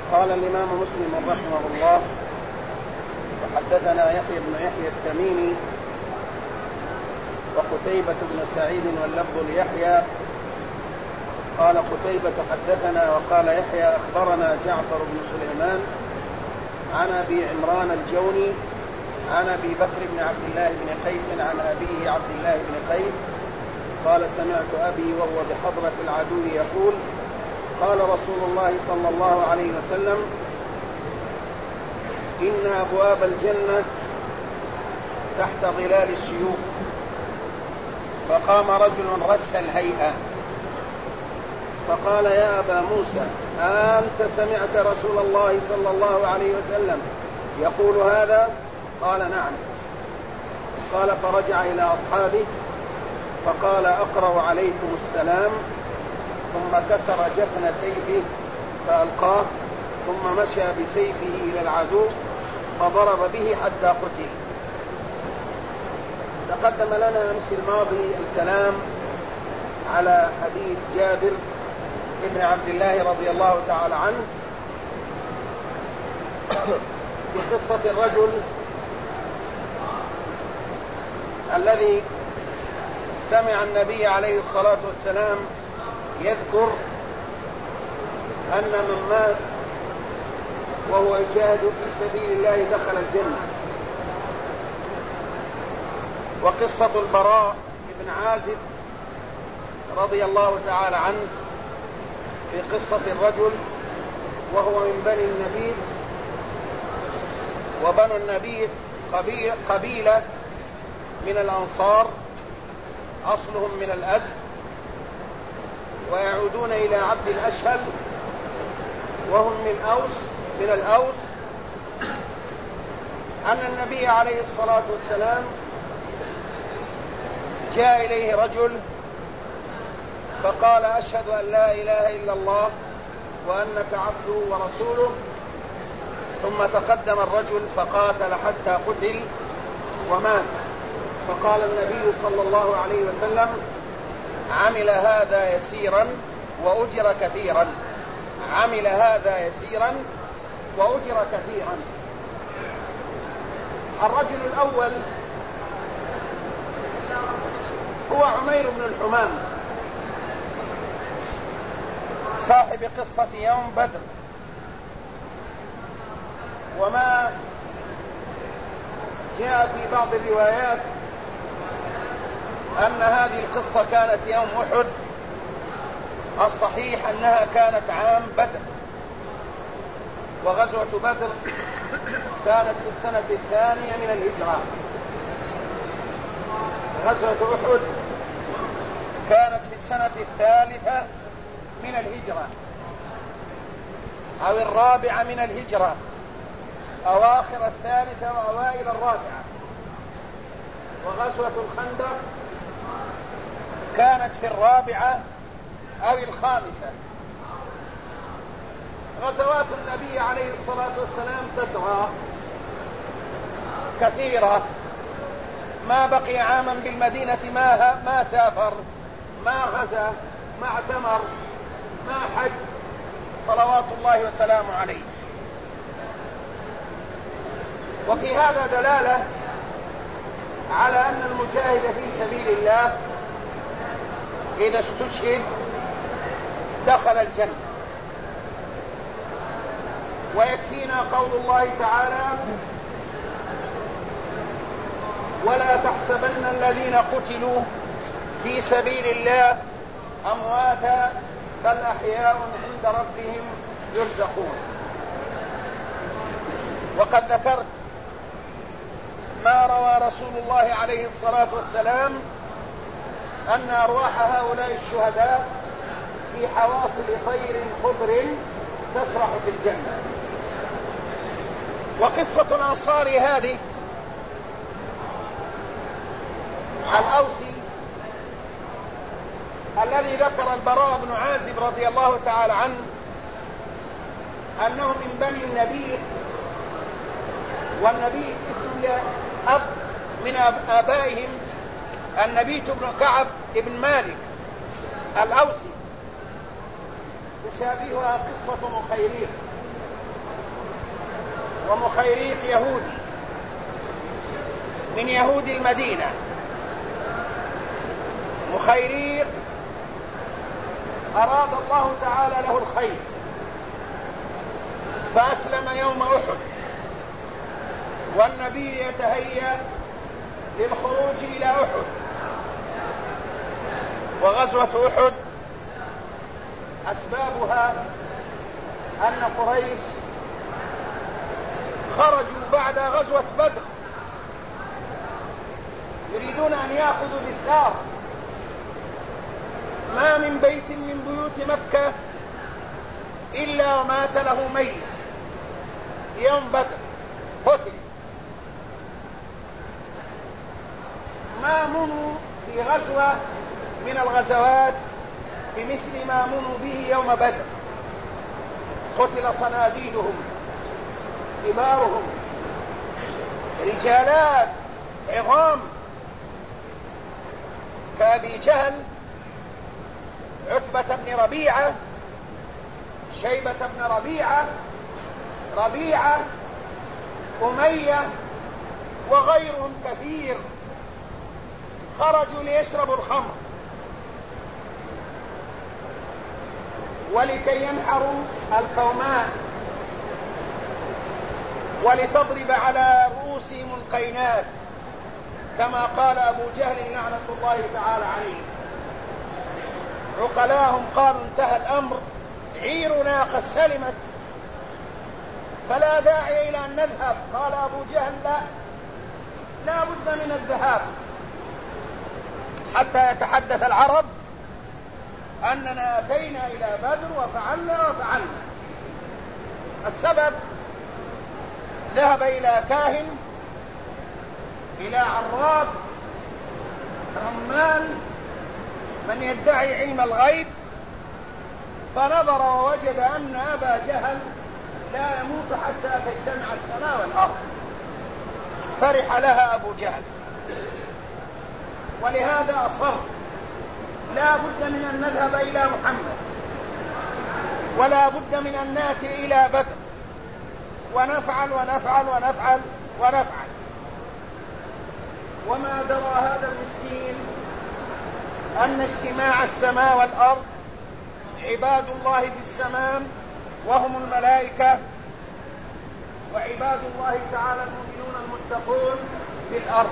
قال الإمام مسلم رحمه الله: وحدثنا يحيى بن يحيى التميمي وقتيبة بن سعيد واللفظ ليحيى. قال قتيبة: حدثنا. وقال يحيى: أخبرنا جعفر بن سليمان عن أبي عمران الجوني عن أبي بكر بن عبد الله بن قيس عن أبيه عبد الله بن قيس قال: سمعت أبي وهو بحضرة العدو يقول: قال رسول الله صلى الله عليه وسلم: إن أبواب الجنة تحت ظلال السيوف. فقام رجل رث الهيئة فقال: يا أبا موسى، أنت سمعت رسول الله صلى الله عليه وسلم يقول هذا؟ قال: نعم. قال: فرجع إلى أصحابه فقال: أقرأ عليكم السلام. ثم كسر جفن سيفه فألقاه، ثم مشى بسيفه إلى العدو فضرب به حتى قتل. تقدم لنا أمس الماضي الكلام على حديث جابر ابن عبد الله رضي الله تعالى عنه في قصة الرجل الذي سمع النبي عليه الصلاة والسلام يذكر أن من مات وهو يجاهد في سبيل الله دخل الجنة. وقصة البراء بن عازب رضي الله تعالى عنه في قصة الرجل وهو من بني النبيذ، وبنو النبيذ قبيلة من الأنصار أصلهم من الأزد، ويعودون إلى عبد الأشهل وهم من الأوس. أن النبي عليه الصلاة والسلام جاء إليه رجل فقال: أشهد أن لا إله إلا الله وأنك عبده ورسوله. ثم تقدم الرجل فقاتل حتى قتل ومات. فقال النبي صلى الله عليه وسلم: عمل هذا يسيرا وأجر كثيرا. عمل هذا يسيرا وأجر كثيرا. الرجل الأول هو عمير بن الحمام صاحب قصة يوم بدر. وما جاء في بعض الروايات أن هذه القصة كانت يوم أحد، الصحيح أنها كانت عام بدر. وغزوة بدر كانت في السنة الثانية من الهجرة. غزوة أحد كانت في السنة الثالثة من الهجرة أو الرابعة من الهجرة، أواخر الثالثة وأوائل الرابعة. وغزوة الخندق كانت في الرابعة أو الخامسة. غزوات النبي عليه الصلاة والسلام تترى كثيرة، ما بقي عاما بالمدينة ما سافر، ما غزا، ما اعتمر، ما حج، صلوات الله وسلامه عليه. وفي هذا دلالة على أن المجاهد في سبيل الله إذا استشهد دخل الجنة. ويكفينا قول الله تعالى: ولا تحسبن الذين قتلوا في سبيل الله أمواتا بل أحياء عند ربهم يرزقون. وقد ذكرت ما روى رسول الله عليه الصلاة والسلام أن أرواح هؤلاء الشهداء في حواصل طير خضر تسرح في الجنة. وقصة الأنصار هذه الأوسي الذي ذكر البراء بن عازب رضي الله تعالى عنه أنه من بني النبيذ، والنبيذ اسم لأب من آبائهم النبيت بن كعب بن مالك الأوسي، تشابهها قصة مخيرين ومخيريق يهودي من يهود المدينة. مخيريق أراد الله تعالى له الخير فأسلم يوم أحد، والنبي يتهيأ للخروج إلى أحد. وغزوة أحد أسبابها أن قريش خرجوا بعد غزوة بدر يريدون أن يأخذوا بالثار. ما من بيت من بيوت مكة إلا مات له ميت يوم بدر قتل. ما منوا في غزوة من الغزوات بمثل ما منوا به يوم بدر. قتل صناديدهم كبارهم رجالات عظام كأبي جهل، عتبة بن ربيعة، شيبة بن ربيعة، أمية وغيرهم كثير. خرجوا ليشربوا الخمر ولكي ينحروا الكومان ولتضرب على رؤوسهم القينات، كما قال أبو جهل لعنة الله تعالى عليه. عقلاهم قالوا انتهى الأمر، عيرنا قد سلمت فلا داعي إلى أن نذهب. قال أبو جهل لا بد من الذهاب حتى يتحدث العرب أننا أتينا إلى بدر وفعلنا. السبب ذهب إلى كاهن، إلى عراب، رمال، من يدعي علم الغيب، فنظر ووجد أن أبا جهل لا يموت حتى تجتمع السماء والأرض. فرح لها أبو جهل، ولهذا أصر لا بد من أن نذهب إلى محمد، ولا بد من أن نأتي إلى بدر، ونفعل. وما درى هذا المسكين أن اجتماع السماء والأرض عباد الله في السماء وهم الملائكة، وعباد الله تعالى المؤمنون المتقون في الأرض.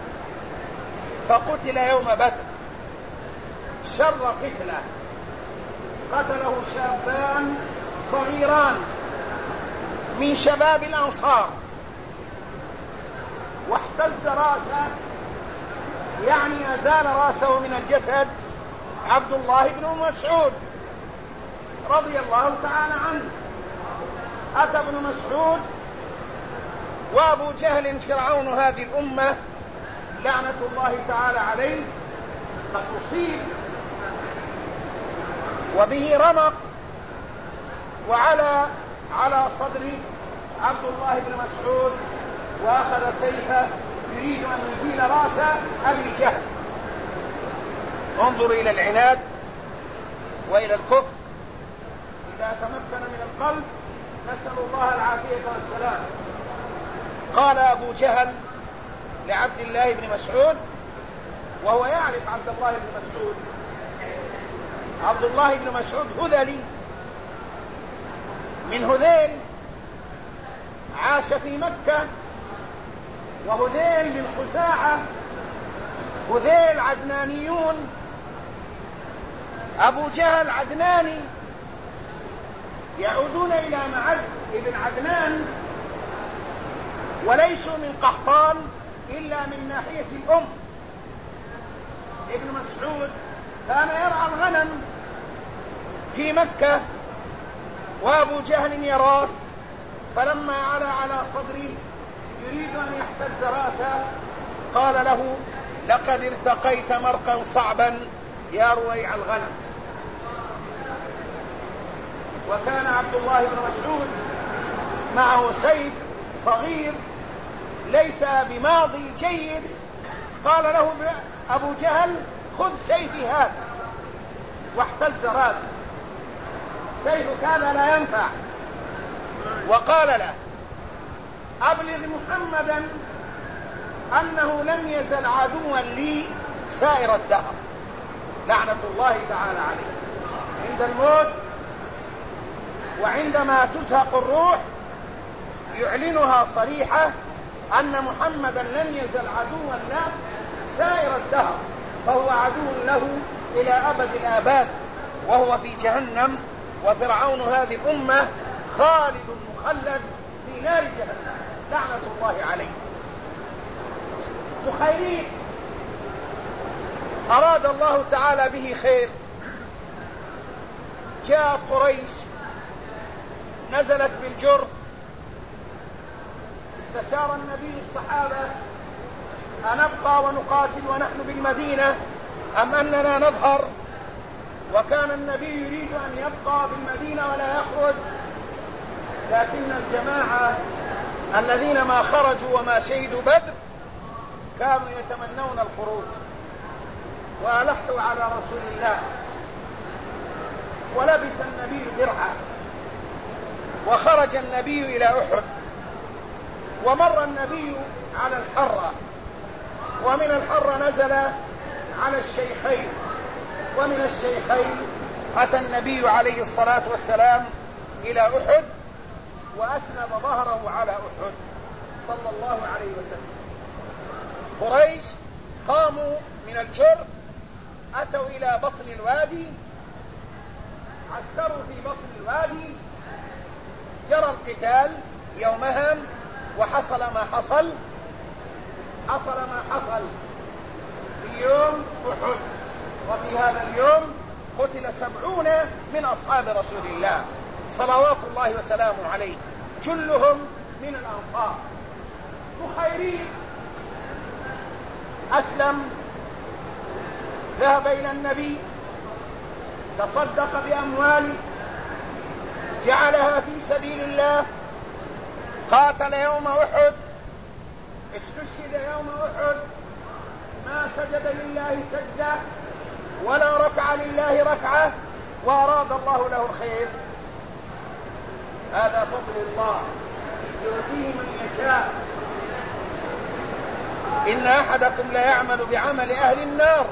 فقتل يوم بدر شر قتله، قتله شابان صغيران من شباب الأنصار، واحتز رأسه، يعني أزال رأسه من الجسد، عبد الله بن مسعود رضي الله تعالى عنه. أتى ابن مسعود وأبو جهل فرعون هذه الأمة لعنة الله تعالى عليه قد أصيب وبه رمق، وعلى صدر عبد الله بن مسعود وأخذ سيفه يريد أن يزيل رأس أبي جهل. انظر إلى العناد وإلى الكفر إذا تمكن من القلب، نسأل الله العافية والسلام. قال أبو جهل لعبد الله بن مسعود وهو يعرف عبد الله بن مسعود، عبد الله بن مسعود هذلي من هذيل، عاش في مكة، وهذيل من خزاعة، هذيل عدنانيون، أبو جهل عدناني، يعودون إلى معد ابن عدنان، وليسوا من قحطان إلا من ناحية الأم. ابن مسعود كان يرعى الغنم في مكة وأبو جهل يراه، فلما على صدره يريد أن يحتز رأسه قال له لقد ارتقيت مرقا صعبا يا رويع الغنم. وكان عبد الله بن مسعود معه سيف صغير ليس بماضي جيد، قال له أبو جهل خذ سيفي هذا، واحتز رأسه، سيفك هذا لا ينفع. وقال له أبلغ محمدا أنه لم يزل عدوا لي سائر الدهر، لعنة الله تعالى عليه. عند الموت وعندما تزهق الروح يعلنها صريحة أن محمدا لم يزل عدوا له سائر الدهر، فهو عدو له إلى أبد الآباد، وهو في جهنم، وفرعون هذه الأمة خالد مخلد في نار جهنم، لعنة الله عليه. بخيرين أراد الله تعالى به خير، جاءت قريش نزلت بالجرف، استشار النبي الصحابة أنبقى ونقاتل ونحن بالمدينة أم أننا نظهر، وكان النبي يريد أن يبقى بالمدينة ولا يخرج، لكن الجماعة الذين ما خرجوا وما شهدوا بدر كانوا يتمنون الخروج، وألحوا على رسول الله، ولبس النبي درعه، وخرج النبي إلى أحد، ومر النبي على الحرة، ومن الحرة نزل على الشيخين، ومن الشيخين أتى النبي عليه الصلاة والسلام إلى أحد، وأسند ظهره على أحد صلى الله عليه وسلم. قريش قاموا من الجرف، أتوا إلى بطن الوادي، عسكروا في بطن الوادي، جرى القتال يومها، وحصل ما حصل، في يوم أحد. وفي هذا اليوم قتل 70 من أصحاب رسول الله صلوات الله وسلامه عليه، كلهم من الأنصار. بخيرين أسلم، ذهب إلى النبي، تصدق بأمواله، جعلها في سبيل الله، قاتل يوم أحد، استشهد يوم أحد، ما سجد لله سجدة ولا ركع لله ركعة، وأراد الله له الخير. هذا فضل الله يؤتيه من يشاء. إن أحدكم لا يعمل بعمل أهل النار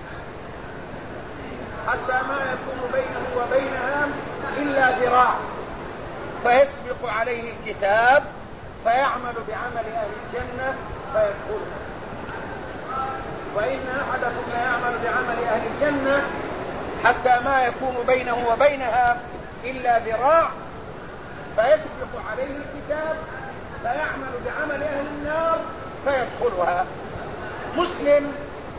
حتى ما يكون بينه وبينها إلا ذراع، فيسبق عليه الكتاب فيعمل بعمل أهل الجنة فيدخلها. وإن أحدكم لا يعمل بعمل أهل الجنة حتى ما يكون بينه وبينها إلا ذراع، فيسبق عليه الكتاب فيعمل بعمل أهل النار فيدخلها. مسلم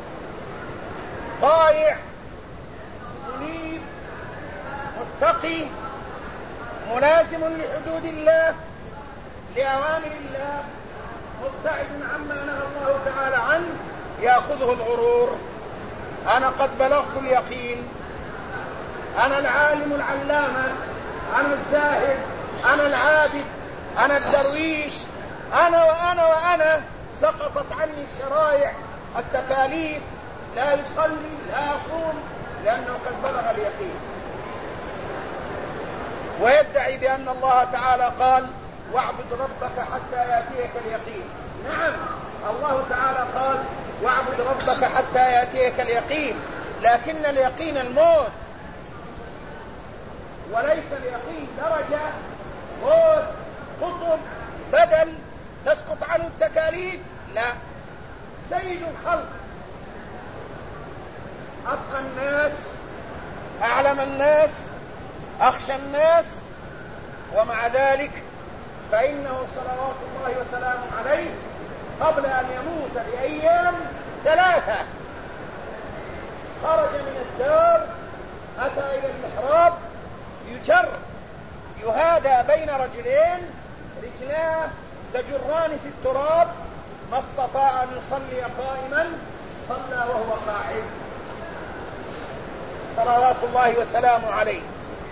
طائع منيب متقي ملازم لحدود الله لأوامر الله، مبتعد عما نهى الله تعالى عنه، يأخذه الغرور. أنا قد بلغت اليقين، أنا العالم العلامة، أنا الزاهد، أنا العابد، أنا الدرويش، أنا سقطت عني الشرائع التكاليف، لا يصلي لا يصوم لأنه قد بلغ اليقين، ويدعي بأن الله تعالى قال واعبد ربك حتى يأتيك اليقين. نعم، الله تعالى قال واعبد ربك حتى يأتيك اليقين، لكن اليقين الموت، وليس اليقين درجة موت قطب بدل تسقط عنه التكاليف، لا. سيد الخلق، أتقى الناس، أعلم الناس، أخشى الناس، ومع ذلك فإنه صلوات الله وسلامه عليه قبل أن يموت بأيام 3 خرج من الدار، أتى إلى المحراب، يجر يهادى بين رجلين، رجلاه تجران في التراب، ما استطاع أن يصلي قائما صلى وهو قاعد صلوات الله وسلامه عليه.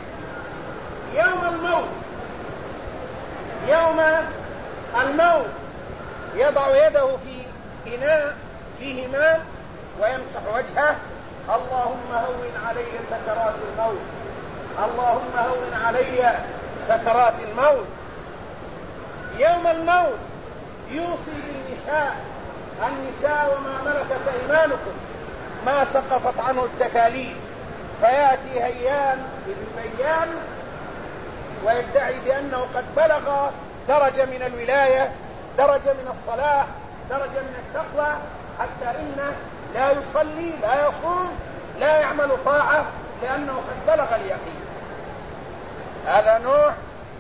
يوم الموت يضع يده في إناء فيه ماء ويمسح وجهه، اللهم هون علي سكرات الموت، اللهم هون علي سكرات الموت. يوم الموت يوصي بالنساء: النساء وما ملكت أيمانكم ما سقطت عنه التكاليف. فيأتي هيان بالبيان ويدعي بأنه قد بلغ درجة من الولاية، درجة من الصلاح، درجة من التقوى، حتى إنه لا يصلي، لا يصوم، لا يعمل طاعة، لأنه قد بلغ اليقين. هذا نوع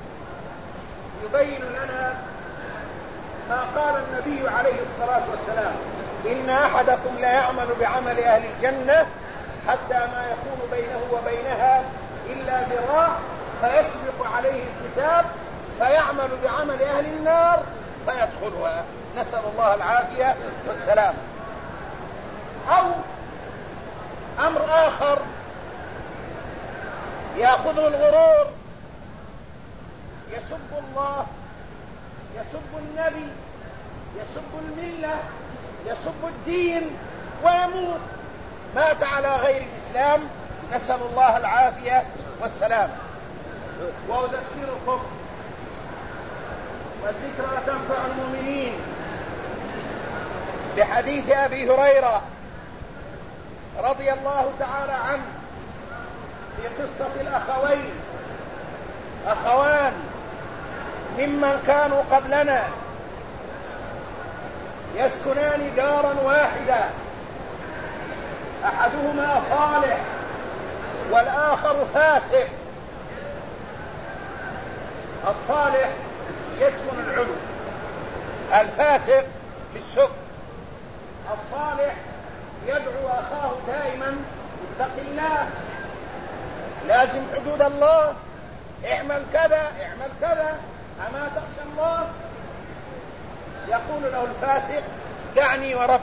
يبين لنا ما قال النبي عليه الصلاة والسلام: إن أحدكم لا يعمل بعمل أهل الجنة حتى ما يكون بينه وبينها إلا ذراع فيسبق عليه الكتاب فيعمل بعمل أهل النار فيدخلها، نسأل الله العافية والسلام. أو أمر آخر يأخذه الغرور، يسب الله، يسب النبي، يسب الملة، يسب الدين، ويموت، مات على غير الإسلام، نسأل الله العافية والسلام. وأذكركم، والذكرى تنفع المؤمنين، بحديث أبي هريرة رضي الله تعالى عنه في قصة الأخوين، أخوان ممن كانوا قبلنا يسكنان دارا واحدة، أحدهما صالح والآخر فاسق. الصالح يسكن العلو، الفاسق في السوق. الصالح يدعو أخاه دائما: اتق الله، لازم حدود الله، اعمل كذا، اعمل كذا، أما تخشى الله؟ يقول له الفاسق: دعني وربي.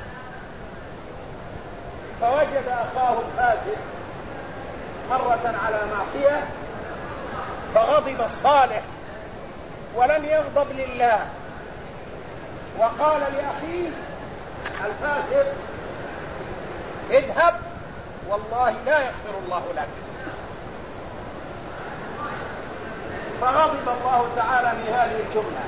فوجد أخاه الفاسق مرة على معصية، فغضب الصالح ولم يغضب لله، وقال لأخيه الفاسق: اذهب والله لا يغفر الله لك. فغضب الله تعالى من هذه الجملة،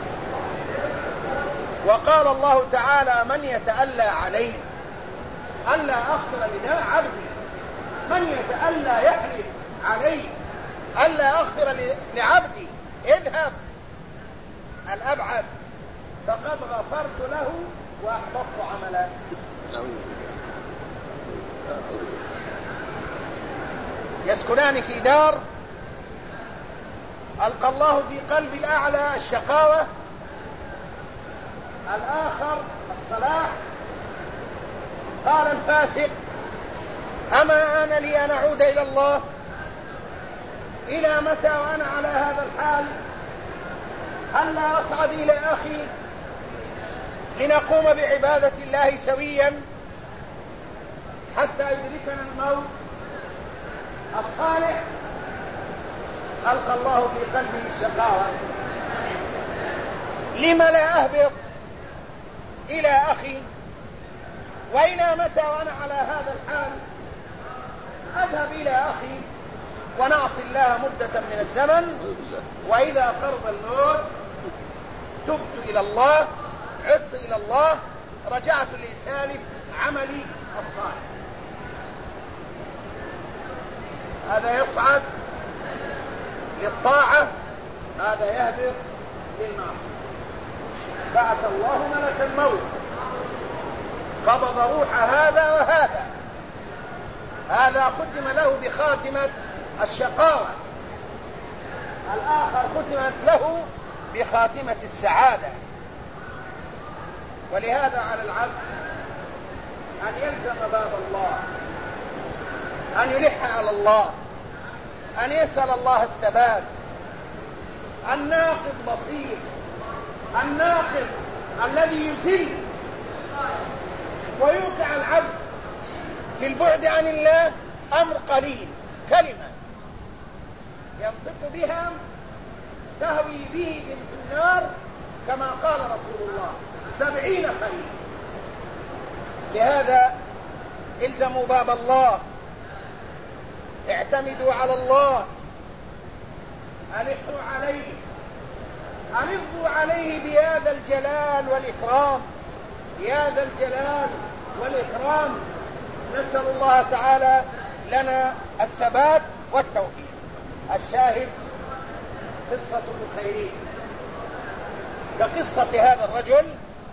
وقال الله تعالى: من يتألى علي ألا أغفر لعبدي، من يتألى يحلف علي ألا أغفر لعبدي، اذهب الأبعد فقد غفرت له وأحبطت عمله. يسكنان في دار ألقى الله في قلب الأعلى الشقاوة، الآخر الصلاح. قال الفاسق: أما أنا لي أن أعود إلى الله؟ إلى متى وأنا على هذا الحال؟ هل لا أصعد إلى أخي لنقوم بعبادة الله سويا حتى يدركنا الموت؟ الصالح ألقى الله في قلبه الشقاوة: لم لا أهبط إلى أخي؟ وإلى متى وأنا على هذا الحال؟ أذهب إلى أخي ونعصي الله مدة من الزمن، وإذا قرب الموت تبت إلى الله، عدت إلى الله، رجعت لسالف عملي الصالح. هذا يصعد للطاعة، هذا يهبط للمعصية. بعث الله ملك الموت قبض روح هذا وهذا، هذا ختم له بخاتمة الشقاوة، الآخر ختمت له بخاتمة السعادة. ولهذا على العبد أن يلزم باب الله، أن يلح على الله، أن يسأل الله الثبات. الناقض بسيط، الناقض الذي يزل ويوقع العبد في البعد عن الله أمر قليل، كلمة ينطق بها تهوي به في النار، كما قال رسول الله: 70 خليل. لهذا الزموا باب الله، اعتمدوا على الله، ألحوا عليه، ألظوا عليه بهذا الجلال والإكرام، بهذا الجلال والإكرام. نسأل الله تعالى لنا الثبات والتوفيق. الشاهد قصة الخيرين كقصة هذا الرجل،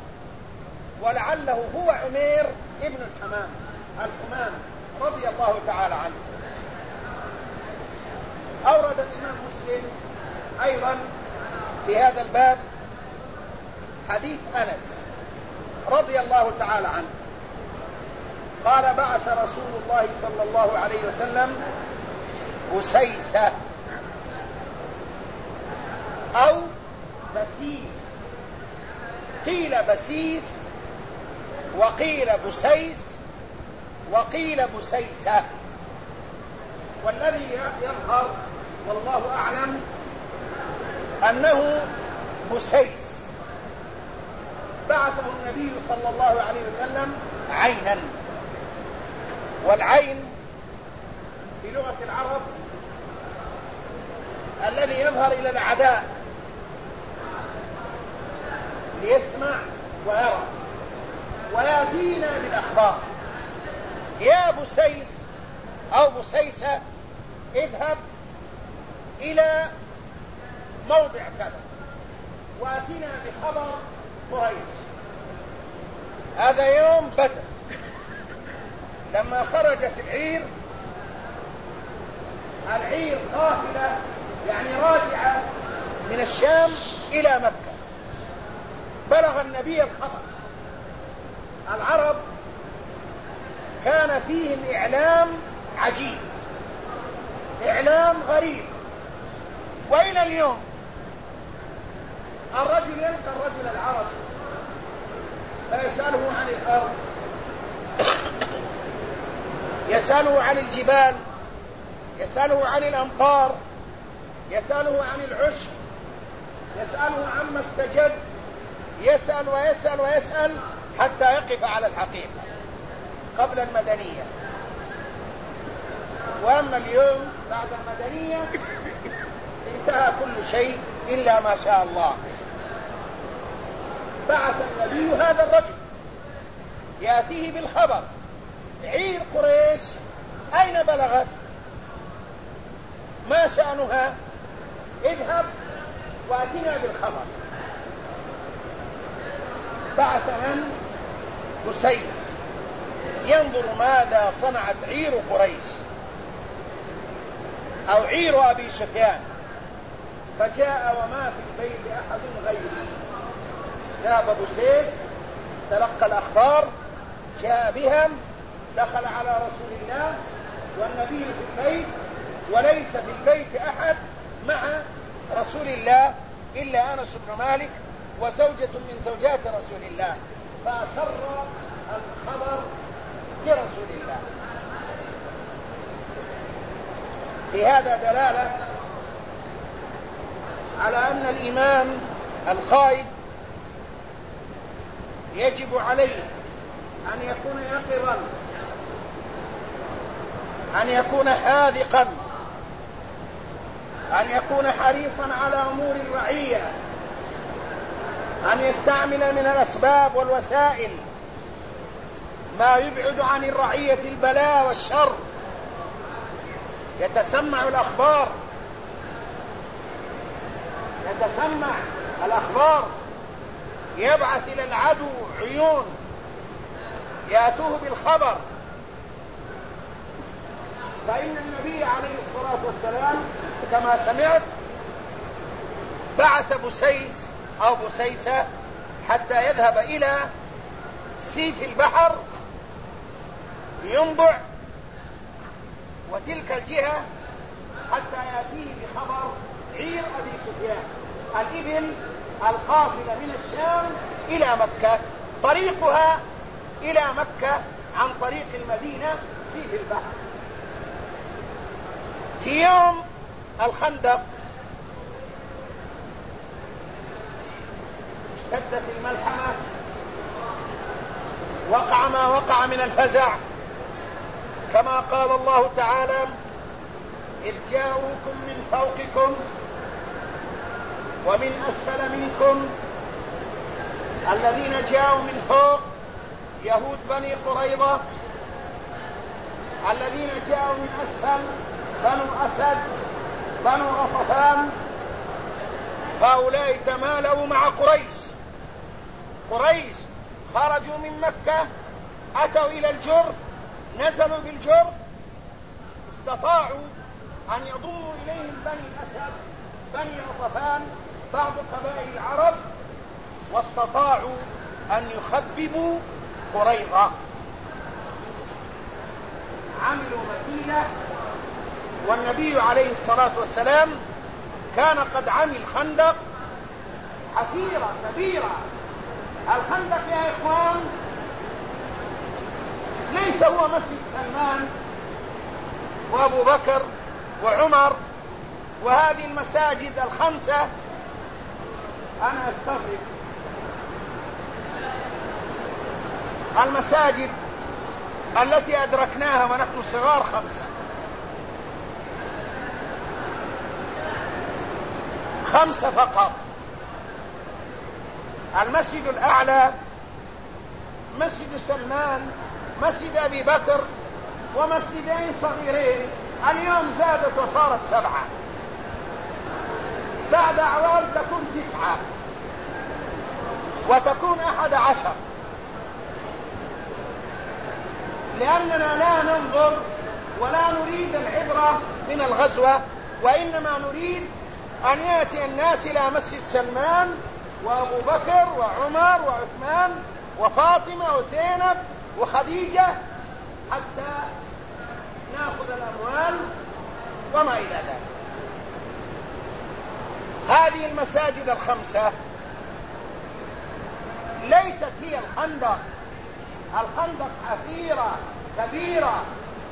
ولعله هو عمير ابن الحمام رضي الله تعالى عنه. أورد الإمام مسلم أيضا في هذا الباب حديث أنس رضي الله تعالى عنه قال: بعث رسول الله صلى الله عليه وسلم بسيسة أو بسيس، قيل بسيس وقيل بسيس وقيل بسيسة، والذي يظهر والله أعلم أنه بسيس. بعثه النبي صلى الله عليه وسلم عينا، والعين في لغة العرب الذي يظهر إلى الأعداء ليسمع ويرى ويأتينا بالأخبار: يا بسيس أو بسيسة اذهب إلى موضع كذا وأتينا بخبر قريش. هذا يوم بدر لما خرجت العير قافلة، يعني راجعة من الشام إلى مكة. بلغ النبي الخبر. العرب كان فيهم إعلام عجيب، إعلام غريب، وإلى اليوم الرجل يلقى الرجل العربي فيسأله عن الأرض، يسأله عن الجبال، يسأله عن الأمطار، يسأله عن العشب، يسأله عما استجد، يسأل ويسأل ويسأل حتى يقف على الحقيقة قبل المدنية. وأما اليوم بعد المدنية انتهى كل شيء إلا ما شاء الله. بعث النبي هذا الرجل يأتيه بالخبر: عير قريش أين بلغت؟ ما شأنها؟ اذهب وأتنا بالخبر. بعث من؟ بسيس ينظر ماذا صنعت عير قريش أو عير أبي سفيان. فجاء وما في البيت أحد غيره. ذهب بسيس تلقى الأخبار، جاء بهم، دخل على رسول الله والنبي في البيت، وليس في البيت أحد مع رسول الله إلا أنس بن مالك وزوجة من زوجات رسول الله. فأسر الخبر لرسول الله. في هذا دلالة على أن الإمام القائد يجب عليه أن يكون يقظا، أن يكون حاذقا، أن يكون حريصا على أمور الرعية، أن يستعمل من الأسباب والوسائل ما يبعد عن الرعية البلاء والشر. يتسمع الأخبار، يبعث إلى العدو عيون يأتوه بالخبر. فإن النبي عليه الصلاة والسلام كما سمعت بعث بسيس أو بسيسة حتى يذهب إلى سيف البحر ينبع وتلك الجهة حتى يأتيه بخبر عير أبي سفيان، الإبل القافلة من الشام إلى مكة، طريقها إلى مكة عن طريق المدينة سيف البحر. في يوم الخندق اشتدت الملحمة، وقع ما وقع من الفزع، كما قال الله تعالى: إذ جاءوكم من فوقكم ومن أسفل منكم الذين جاءوا من فوق يهود بني قريظة، الذين جاءوا من أسفل بنو أسد بنو غطفان، هؤلاء تمالوا مع قريش خرجوا من مكة، أتوا إلى الجرف، نزلوا بالجرف، استطاعوا أن يضموا إليهم بني أسد بني غطفان بعض قبائل العرب، واستطاعوا أن يخببوا قريظة. عملوا مكيدة، والنبي عليه الصلاة والسلام كان قد عمل خندق حفيرة كبيرة. الخندق يا إخوان ليس هو مسجد سلمان وأبو بكر وعمر وهذه المساجد الخمسة. أنا أستغرب المساجد التي أدركناها ونحن صغار 5 فقط. المسجد الأعلى، مسجد سلمان، مسجد أبي بكر، ومسجدين صغيرين، اليوم زادت وصارت 7، بعد أعوام تكون 9 وتكون 11، لأننا لا ننظر ولا نريد العبرة من الغزوة، وإنما نريد أن يأتي الناس إلى مسجد سلمان وأبو بكر وعمر وعثمان وفاطمة وزينب وخديجة حتى نأخذ الأموال وما إلى ذلك. هذه المساجد ال5 ليست هي الخندق حفيرة كبيرة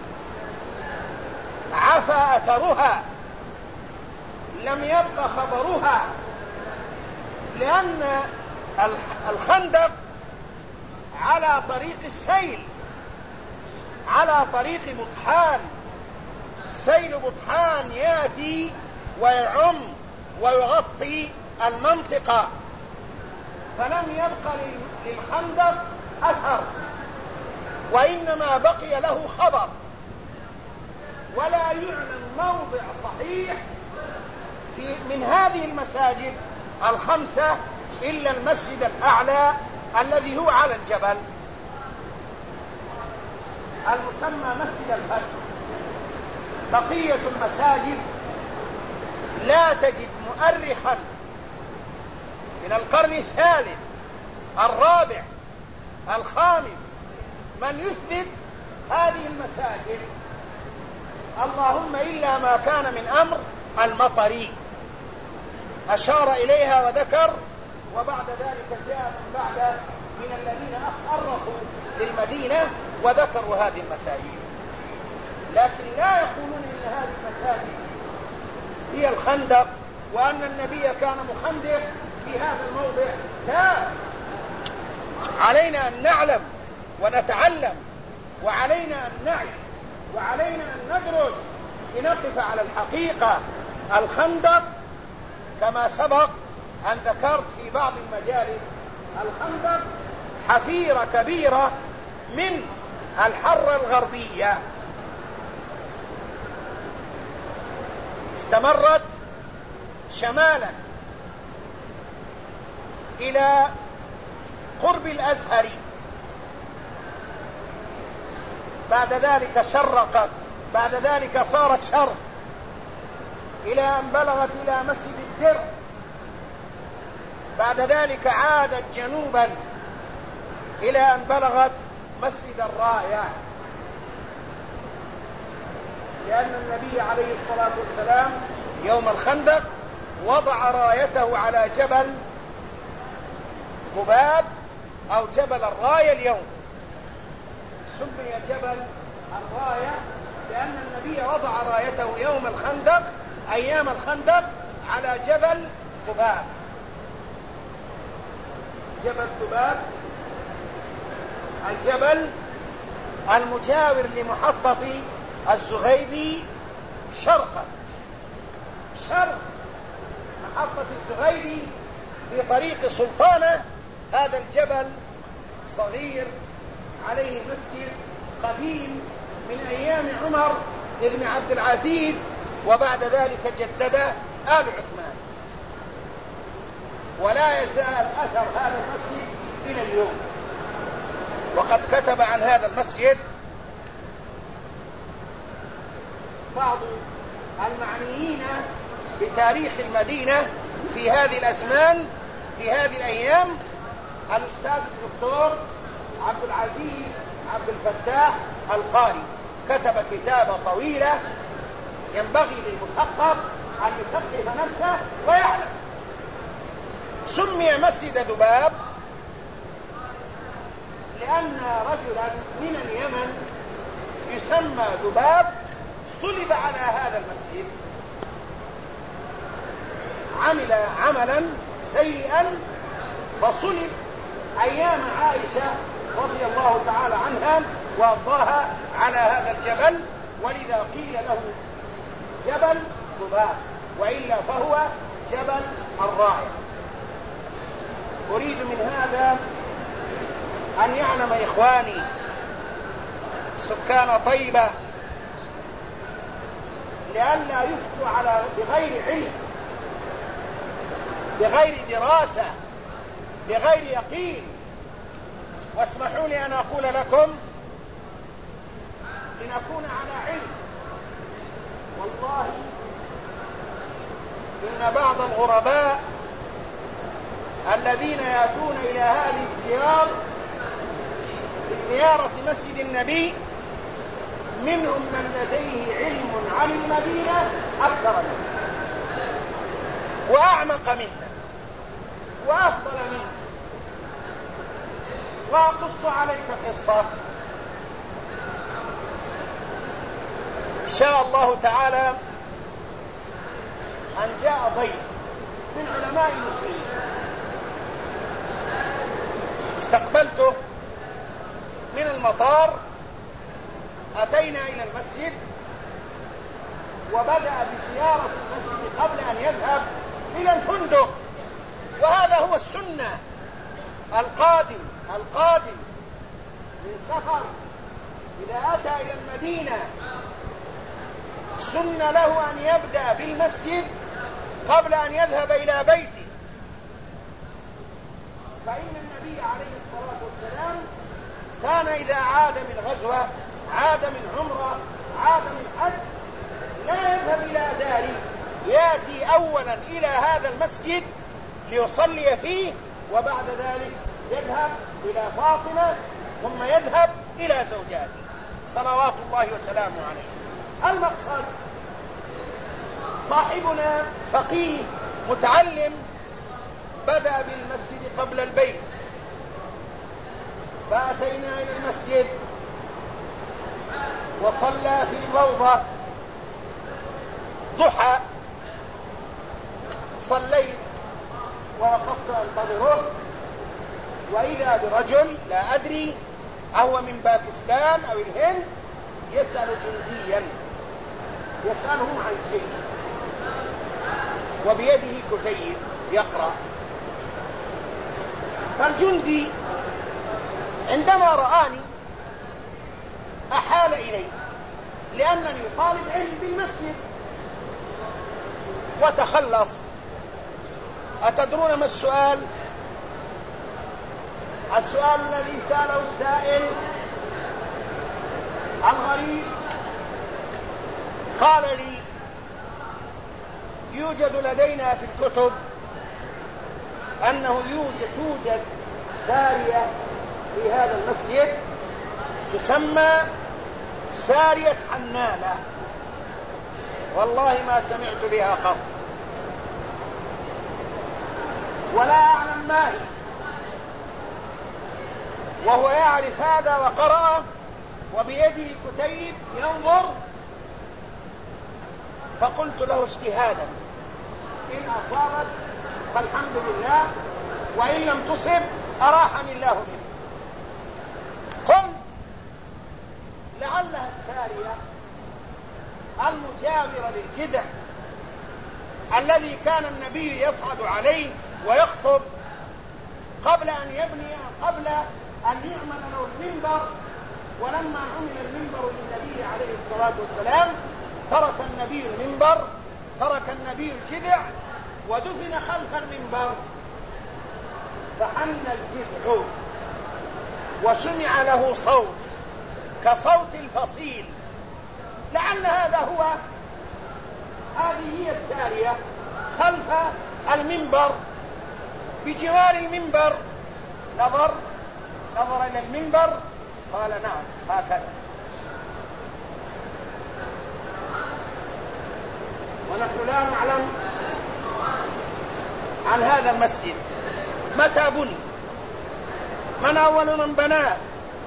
عفى أثرها، لم يبق خبرها، لأن الخندق على طريق السيل، على طريق بطحان، سيل بطحان يأتي ويعم ويغطي المنطقة، فلم يبق للخندق أثر، وإنما بقي له خبر، ولا يعلم موضع صحيح من هذه المساجد ال5 إلا المسجد الأعلى الذي هو على الجبل المسمى مسجد الفتح. بقية المساجد لا تجد مؤرخا من القرن الثالث الرابع الخامس من يثبت هذه المساجد، اللهم إلا ما كان من أمر المطري أشار إليها وذكر، وبعد ذلك جاء من بعد من الذين أرخوا للمدينة وذكروا هذه المساجد، لكن لا يقولون إن هذه المساجد هي الخندق وأن النبي كان مخندق في هذا الموضع. لا، علينا أن نعلم ونتعلم، وعلينا أن نعي، وعلينا أن ندرس لنقف على الحقيقة. الخندق كما سبق أن ذكرت في بعض المجالس، الخندق حفيرة كبيرة من الحرة الغربية استمرت شمالا إلى قرب الأزهر، بعد ذلك شرقت، بعد ذلك صارت شرق إلى أن بلغت إلى مسجد الدر، بعد ذلك عادت جنوبا إلى أن بلغت مسجد الراية، لأن النبي عليه الصلاة والسلام يوم الخندق وضع رايته على جبل قباب أو جبل الراية. اليوم سمي جبل الراية لأن النبي وضع رايته يوم الخندق أيام الخندق على جبل قباب. جبل قباب الجبل المجاور لمحطة الزغيبي شرقا، شرق محطة الزغيدي في طريق سلطانة. هذا الجبل صغير عليه مسجد قديم من أيام عمر بن عبد العزيز، وبعد ذلك جدد آل عثمان، ولا يزال أثر هذا المسجد إلى اليوم. وقد كتب عن هذا المسجد بعض المعنيين بتاريخ المدينة في هذه الأزمان، في هذه الأيام، الأستاذ الدكتور عبد العزيز عبد الفتاح القاري كتب كتابة طويلة ينبغي للمثقف أن يثقف نفسه ويعلم. سمي مسجد ذباب لأن رجلا من اليمن يسمى ذباب صلب على هذا المسجد، عمل عملا سيئا فصلب أيام عائشة رضي الله تعالى عنها وأرضاها على هذا الجبل، ولذا قيل له جبل ذباب، وإلا فهو جبل الراعي. أريد من هذا أن يعلم إخواني سكان طيبة لئلا يفتوا على بغير علم، بغير دراسة، بغير يقين. واسمحوا لي أن أقول لكم لنكون على علم. والله إن بعض الغرباء الذين يأتون إلى هذه الديار لزيارة مسجد النبي منهم من لديه علم عن المدينة أكثر منه وأعمق منه وأفضل منه. وأقص عليك قصة إن شاء الله تعالى، أن جاء ضيف من علماء المسلمين استقبلته من المطار، أتينا إلى المسجد وبدأ بزيارة المسجد قبل أن يذهب إلى الفندق. وهذا هو السنة. القادم من سفر إذا أتى إلى المدينة سن له أن يبدأ بالمسجد قبل أن يذهب إلى بيته، فإن النبي عليه الصلاة والسلام كان إذا عاد من غزوة، عاد من عمرة، عاد من حج، لا يذهب إلى داره، يأتي أولا إلى هذا المسجد ليصلي فيه، وبعد ذلك يذهب إلى فاطمة، ثم يذهب إلى زوجاته صلوات الله وسلامه عليه. المقصد صاحبنا فقيه متعلم بدأ بالمسجد قبل البيت، فأتينا إلى المسجد وصلى في الروضة ضحى. صليت ووقفت أنتظره، وإذا برجل لا أدري أهو من باكستان أو الهند يسأل جنديا، يسأله عن شيء وبيده كتيب يقرأ. فالجندي عندما رآني أحال إلي لأنني طالب علم بالمسجد وتخلص. أتدرون ما السؤال؟ السؤال الذي سأله السائل الغريب، قال لي: يوجد لدينا في الكتب أنه توجد سارية في هذا المسجد تسمى سارية حنانة، والله ما سمعت بها قط ولا أعلم ما هي. وهو يعرف هذا وقرأه وبيده كتيب ينظر. فقلت له اجتهادا، إن أصابت فالحمد لله، وإن لم تصب أراحني الله منه. قلت لعلها السارية المجاورة للجدع الذي كان النبي يصعد عليه ويخطب قبل أن يعمل له المنبر. ولما عمل المنبر للنبي عليه الصلاة والسلام ترك النبي المنبر، ترك النبي الجذع ودفن خلف المنبر، فحن الجذع وسمع له صوت كصوت الفصيل، لعل هذه هي السارية خلف المنبر بجوار المنبر. نظر إلى المنبر قال نعم هكذا. ونحن لا نعلم عن هذا المسجد متى بني، من أول من بناه،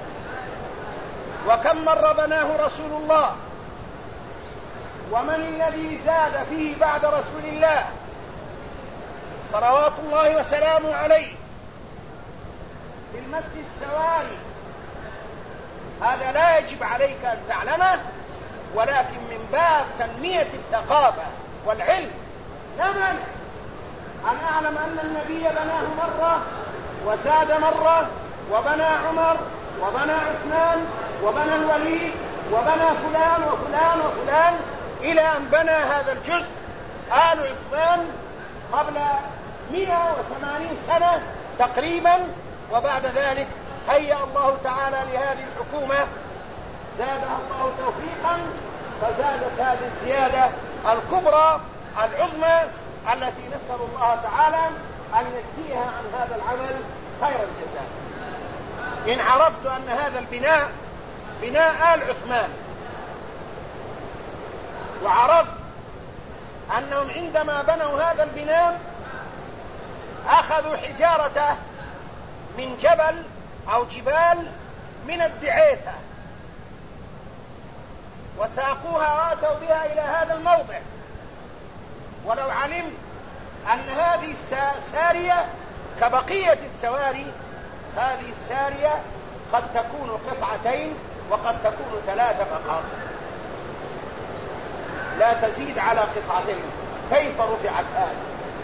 وكم مرة بناه رسول الله، ومن الذي زاد فيه بعد رسول الله صلوات الله وسلامه عليه. في المسجد سواري، هذا لا يجب عليك أن تعلمه، ولكن من باب تنمية الثقافة والعلم لا مانع أن أعلم أن النبي بناه مرة وزاد مرة، وبنى عمر وبنى عثمان وبنى الوليد وبنى فلان وفلان وفلان، إلى أن بنى هذا الجزء آل عثمان قبل 180 سنة تقريبا. وبعد ذلك هيأ الله تعالى لهذه الحكومة، زادها الله توفيقا، فزادت هذه الزيادة الكبرى العظمى التي نسأل الله تعالى أن يجزيها عن هذا العمل خير الجزاء. إن عرفت أن هذا البناء بناء آل عثمان، وعرفت أنهم عندما بنوا هذا البناء أخذوا حجارته من جبل أو جبال من الدعيثة وساقوها واتوا بها إلى هذا الموضع، ولو علمت أن هذه السارية كبقية السواري، هذه السارية قد تكون قطعتين وقد تكون 3 فقط، لا تزيد على قطعتين. كيف رفعت هذه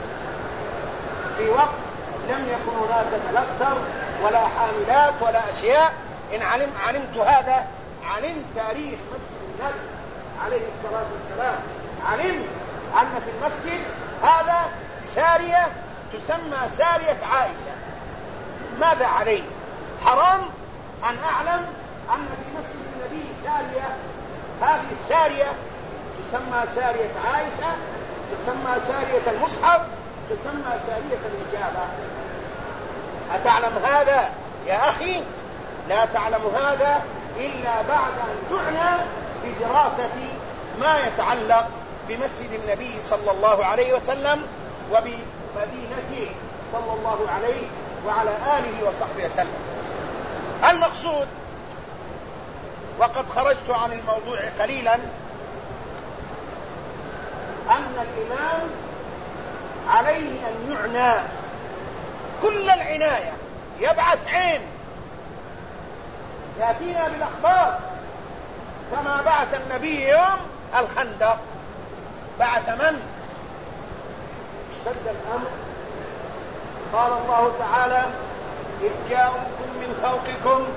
في وقت لم يكن هناك تلقتر ولا حاملات ولا أشياء؟ إن علمت هذا، علمت تاريخ مسجد النبي عليه الصلاة والسلام، علمت أن في المسجد هذا سارية تسمى سارية عائشة. ماذا علي؟ حرام أن أعلم أن في مسجد النبي سارية، هذه السارية تسمى سارية عائشة، تسمى سارية المصحف، تسمى سارية الإجابة. أتعلم هذا يا أخي؟ لا تعلم هذا إلا بعد أن تعنى بدراسة ما يتعلق بمسجد النبي صلى الله عليه وسلم وبمدينته صلى الله عليه وعلى آله وصحبه وسلم. المقصود، وقد خرجت عن الموضوع قليلا، أن الإمام عليه أن يعنى كل العناية، يبعث عين يأتينا بالأخبار، كما بعث النبي يوم الخندق. بعث من؟ اشتد الأمر، قال الله تعالى: إذ جاءوكم من فوقكم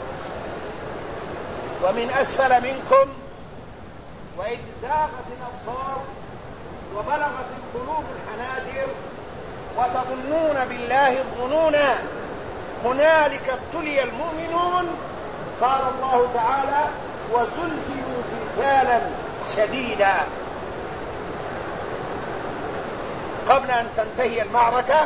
ومن أسفل منكم وإذ زاغت الأبصار وبلغت القلوب الحناجر وتظنون بالله الظنونا هنالك ابتلي المؤمنون. قال الله تعالى: وزلزلوا زلزالا شديدا. قبل أن تنتهي المعركة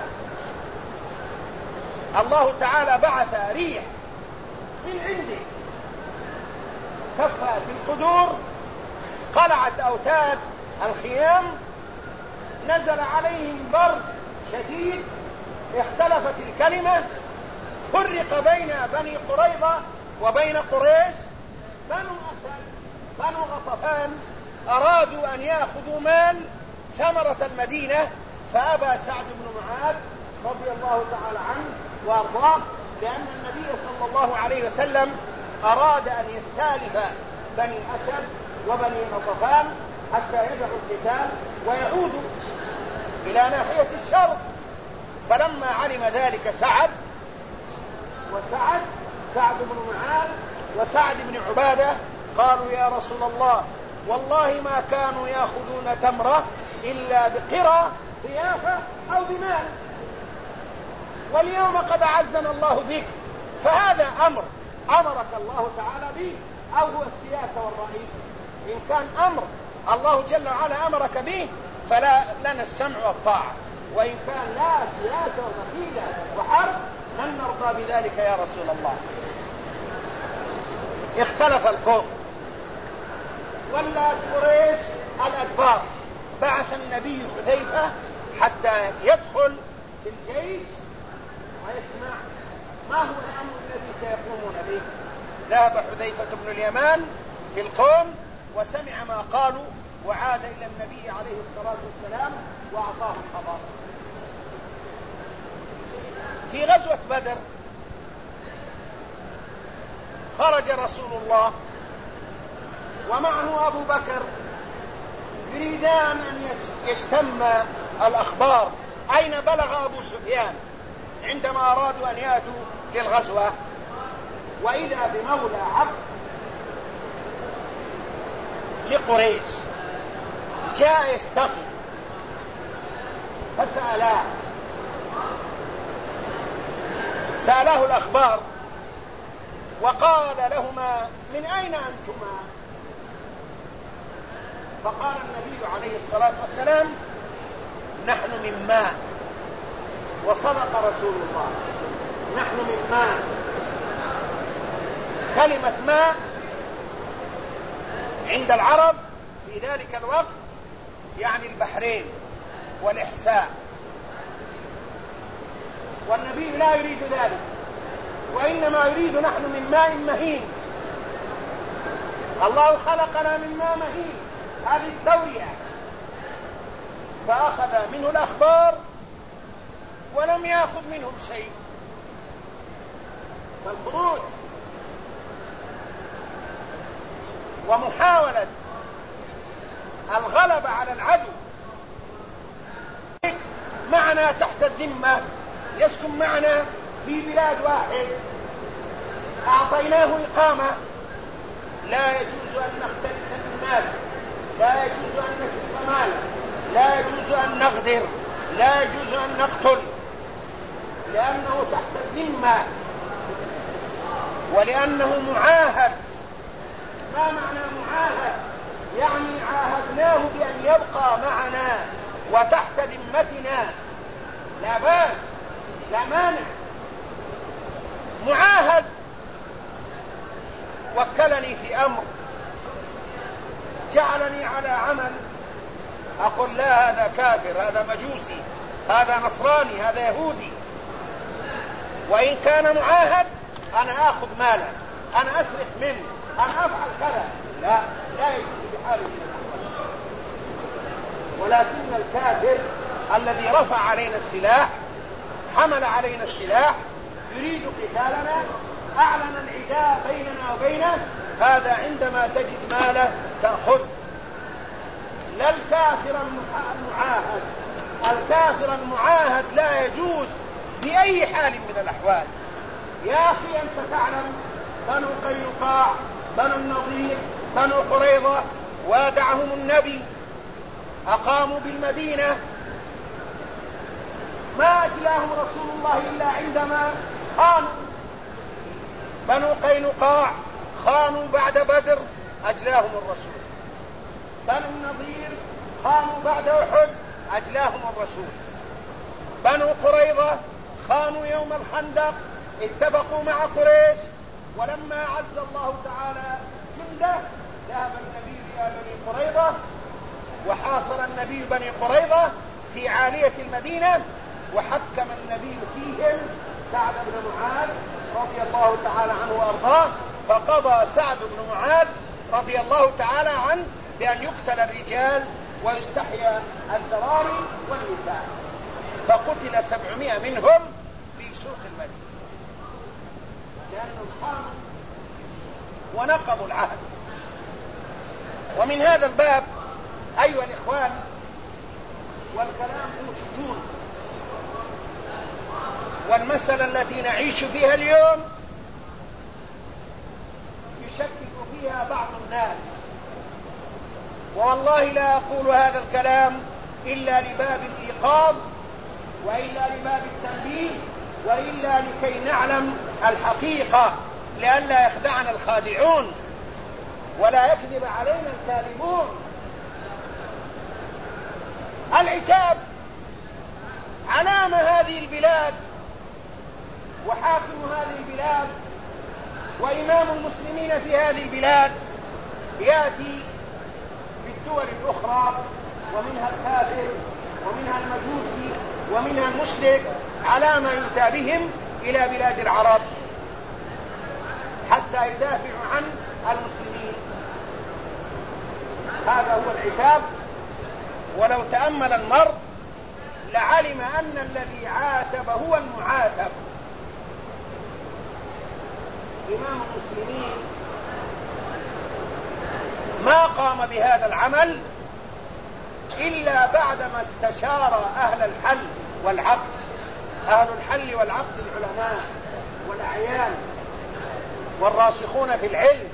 الله تعالى بعث ريح من عنده كفأت القدور، قلعت أوتاد الخيام، نزل عليهم برد شديد، اختلفت الكلمة، فرق بين بني قريظة وبين قريش. بنو أسد بنو غطفان أرادوا أن يأخذوا مال ثمرة المدينة، فأبى سعد بن معاذ رضي الله تعالى عنه وأرضاه، لأن النبي صلى الله عليه وسلم أراد أن يستالف بني أسد وبني غطفان حتى يدعوا القتال ويعودوا. إلى ناحية الشرق. فلما علم ذلك سعد بن معاذ وسعد بن عبادة قالوا يا رسول الله والله ما كانوا يأخذون تمرة إلا بقرى ضيافة أو بمال، واليوم قد أعزنا الله بك، فهذا أمر أمرك الله تعالى به أو هو السياسة والرئيس؟ إن كان أمر الله جل وعلا أمرك به فلا لنا السمع والطاعة، وإن كان لا سياسة ومكيدة وحرب لن نرضى بذلك يا رسول الله. اختلف القوم، ولا قريش الأكبار بعث النبي حذيفة حتى يدخل في الجيش ويسمع ما هو الأمر الذي سيقومون به. ذهب حذيفة بن اليمان في القوم وسمع ما قالوا، وعاد إلى النبي عليه الصلاة والسلام وأعطاه الخبر. في غزوة بدر خرج رسول الله ومعه أبو بكر يريدان أن يشتم الأخبار أين بلغ أبو سفيان عندما أرادوا أن يأتوا للغزوة. وإذا بمولى عبد لقريش جاء يستقي سألاه الأخبار وقال لهما من أين أنتما؟ فقال النبي عليه الصلاة والسلام نحن من ماء. وصدق رسول الله، نحن من ماء. كلمة ماء عند العرب في ذلك الوقت يعني البحرين والإحساء، والنبي لا يريد ذلك، وإنما يريد نحن من ماء مهين. الله خلقنا من ماء مهين، هذه التورية. فأخذ منه الأخبار ولم يأخذ منهم شيء. فالخروج ومحاولة الغلبة على العدو معنا تحت الذمة، يسكن معنا في بلاد واحد، أعطيناه إقامة، لا يجوز أن نختلس المال، لا يجوز أن نسرق ماله، لا يجوز أن نغدر، لا يجوز أن نقتل، لأنه تحت الذمة ولأنه معاهد. ما معنى معاهد؟ يعني عاهدناه بأن يبقى معنا وتحت ذمتنا، لا بأس لا مانع. معاهد وكلني في أمر، جعلني على عمل، أقول لا هذا كافر، هذا مجوسي، هذا نصراني، هذا يهودي. وإن كان معاهد أنا آخذ ماله، أنا أسرق منه، أنا أفعل كذا، لا يجوز بحال من الأحوال. ولكن الكافر الذي رفع علينا السلاح، حمل علينا السلاح، يريد قتالنا، أعلن العداء بيننا وبينه، هذا عندما تجد ماله تأخذ. لا الكافر المعاهد. الكافر المعاهد لا يجوز بأي حال من الأحوال. يا أخي أنت تعلم بنو قينقاع، بنو النضير، بنو قريظة وادعهم النبي، أقاموا بالمدينة، ما أجلاهم رسول الله إلا عندما خانوا. بنو قينقاع خانوا بعد بدر، أجلاهم الرسول. بنو النضير خانوا بعد أحد، أجلاهم الرسول. بنو قريظة خانوا يوم الخندق، اتفقوا مع قريش، ولما عز الله تعالى جنده ذهب النبي إلى بني قريظة، وحاصر النبي بني قريظة في عالية المدينة، وحكم النبي فيهم سعد بن معاذ رضي الله تعالى عنه وأرضاه، فقضى سعد بن معاذ رضي الله تعالى عنه بأن يقتل الرجال ويستحيى الذراري والنساء، فقتل 700 منهم في سوق المدينة لأنهم خانوا ونقضوا العهد. ومن هذا الباب أيها الإخوان والكلام هو السجون. والمسألة التي نعيش فيها اليوم يشكك فيها بعض الناس، والله لا أقول هذا الكلام إلا لباب الإيقاظ، وإلا لباب التنبيه، وإلا لكي نعلم الحقيقة، لئلا يخدعنا الخادعون ولا يكذب علينا الكاذبون. العتاب علامة هذه البلاد وحاكم هذه البلاد وإمام المسلمين في هذه البلاد يأتي بالدول الأخرى، ومنها الكافر ومنها المجوسي ومنها المشرك، على ما يؤتى بهم إلى بلاد العرب حتى يدافعوا عن المسلمين. هذا هو العتاب. ولو تأمل المرء لعلم أن الذي عاتب هو المعاتب. إمام المسلمين ما قام بهذا العمل إلا بعدما استشار أهل الحل والعقد. أهل الحل والعقد العلماء والأعيان والراسخون في العلم،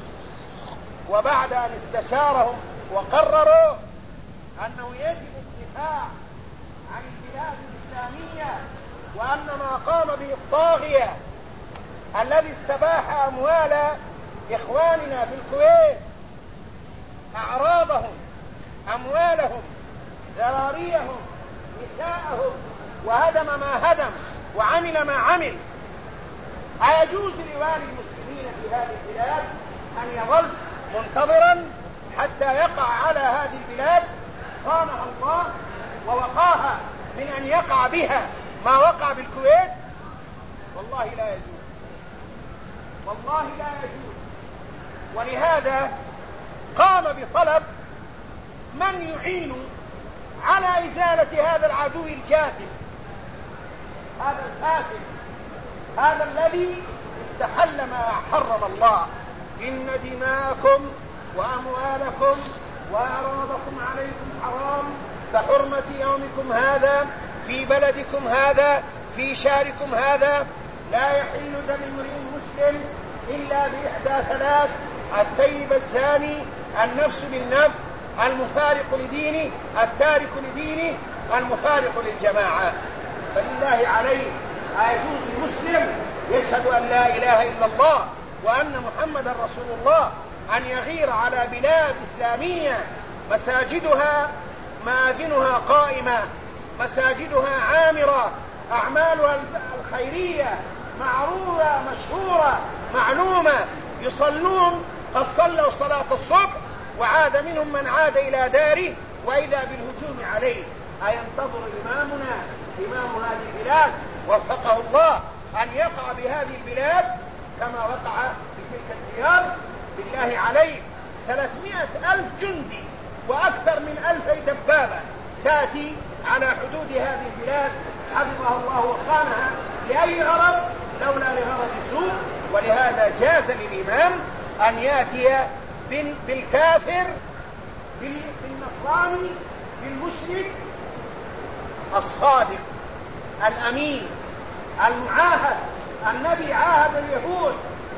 وبعد أن استشارهم وقرروا أنه يجب الدفاع عن البلاد الإسلامية، وأن ما قام به الطاغية الذي استباح أموال إخواننا في الكويت، أعراضهم، أموالهم، ذراريهم، نساءهم، وهدم ما هدم وعمل ما عمل، أيجوز لوالي المسلمين في هذه البلاد أن يظل منتظرا حتى يقع على هذه البلاد صانها الله ووقاها من أن يقع بها ما وقع بالكويت؟ والله لا يجوز، والله لا يجوز. ولهذا قام بطلب من يعين على إزالة هذا العدو الجاثم، هذا الفاسد، هذا الذي استحل ما حرم الله. إن دماءكم وأموالكم وأعراضكم عليكم حرام كحرمة يومكم هذا في بلدكم هذا في شهركم هذا. لا يحل دم امرئ مسلم إلا بإحدى ثلاث: الثيب الزاني، النفس بالنفس، المفارق لدينه، التارك لدينه، المفارق للجماعة. فلله عليه أيجوز المسلم يشهد أن لا إله إلا الله وأن محمد رسول الله أن يغير على بلاد إسلامية مساجدها مآذنها قائمة، مساجدها عامرة، أعمالها الخيرية معروفة مشهورة معلومة، يصلون قد صلوا صلاة الصبح وعاد منهم من عاد إلى داره وإذا بالهجوم عليه؟ أينتظر إمامنا إمام هذه البلاد وفقه الله أن يقع بهذه البلاد كما وقع بتلك الديار؟ بالله عليك 300,000 جندي وأكثر من 2000 دبابة تأتي على حدود هذه البلاد حفظها الله وصانها لأي غرض؟ لولا لغرض السوء. ولهذا جاز للإمام أن يأتي بالكافر، بالنصراني، بالمشرك الصادق الأمين المعاهد. النبي عاهد اليهود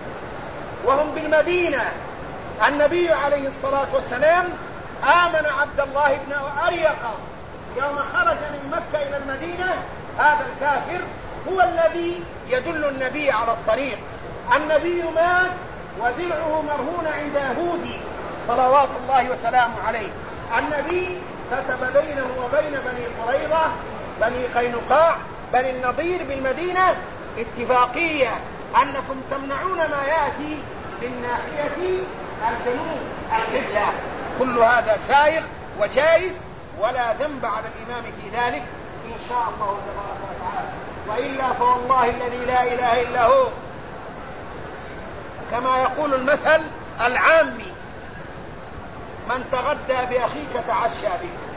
وهم بالمدينة، النبي عليه الصلاة والسلام آمن عبد الله بن أريقة يوم خرج من مكة إلى المدينة. هذا الكافر هو الذي يدل النبي على الطريق. النبي مات وذرعه مرهون عند يهودي صلوات الله وسلامه عليه. النبي كتب بينه وبين بني قريظة، بني قينقاع، بني النضير بالمدينة اتفاقية أنكم تمنعون ما يأتي من ناحية الجنوب القبلة. كل هذا سائغ وجائز ولا ذنب على الإمام في ذلك إن شاء الله تبارك وتعالى. وإلا فوالله الذي لا إله إلا هو كما يقول المثل العامي: من تغدى بأخيك تعشى به.